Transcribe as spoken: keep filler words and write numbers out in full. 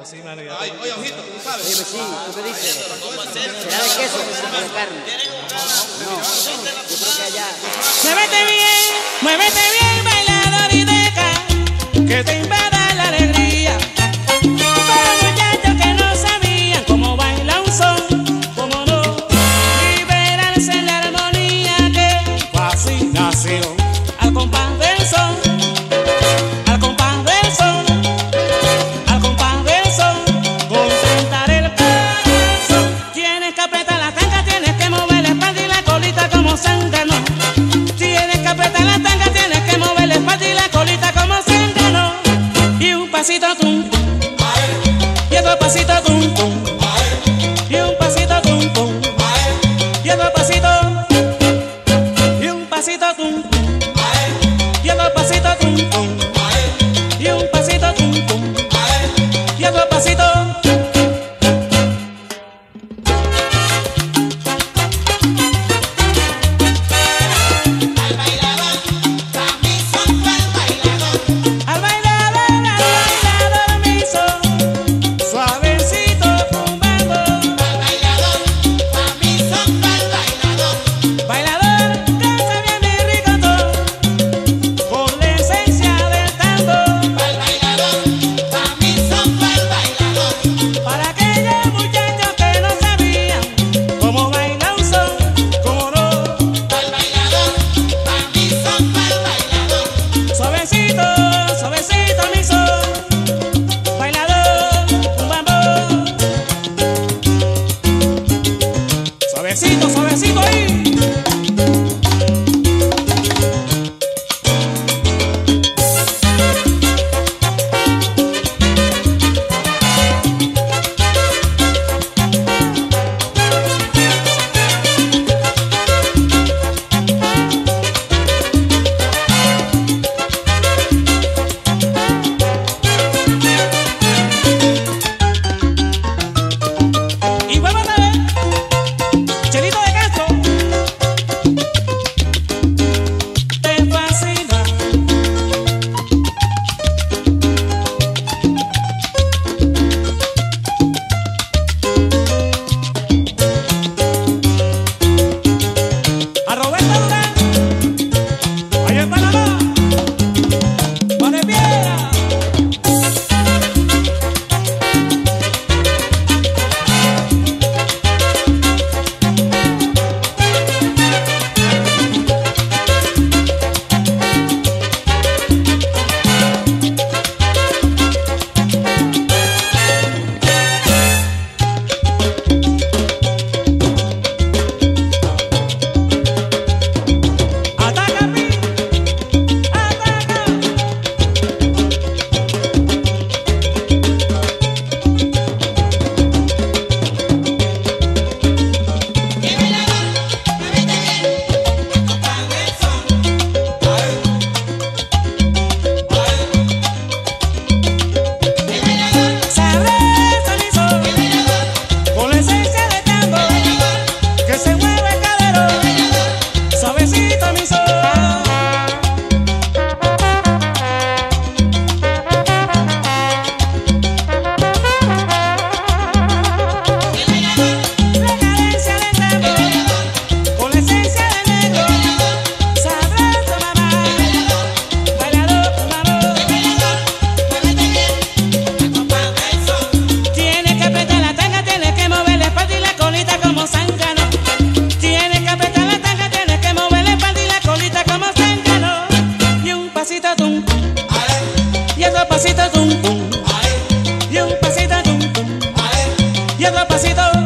Sí, mano, ya. Ay, oye, ojito, tú sabes. Oye, sí, ¿tú qué dices? ¿Será de queso o de carne? No, yo creo que allá. Muévete bien, muévete bien, bailador y deja que te invada la alegría. Para muchachos que no sabían cómo baila un son, cómo no liberarse en la armonía que fascinación al compás del son, al compás del son, al compás del son, contentar el corazón. Tienes que apretar la tanga, tienes que mover la espalda y la colita como zángano. Tienes que apretar la tanga, tienes que mover la espalda y la colita como zángano. Y un pasito tum tum, y otro pasito tum tum, y un pasito tum tum, y otro pasito, y un pasito tum tum, y otro pasito tum tum, y un pasito tum tum, y otro pasito. Al bailador, al bailador mi son, suavecito tumbando. Bailador, danza bien y rico con la esencia del tango. Para aquellos muchachos que no sabían cómo baila un son, cómo no. Suavecito, suavecito mi son, bailador, un bambú. Suavecito, suavecito ahí. Y vamos a ver, Chelito de Castro, te fascina. A Roberto Durán, allá en Panamá, Piedra. Ataca, pi, ataca. Sabroso mi son, con la esencia del tango, que se mueve el cadero, suavecito mi son. La cadencia del tango, con la esencia del negro, sabroso mamá, bailador mamá. Tienes que apretar la tanga, tienes que mover la espalda y la colita como zángano. Tienes que apretar la tanga, tienes que mover la espalda y la colita como zángano. Y un pasito tum tum, y otro pasito tum tum, y un pasito tum tum, y otro pasito.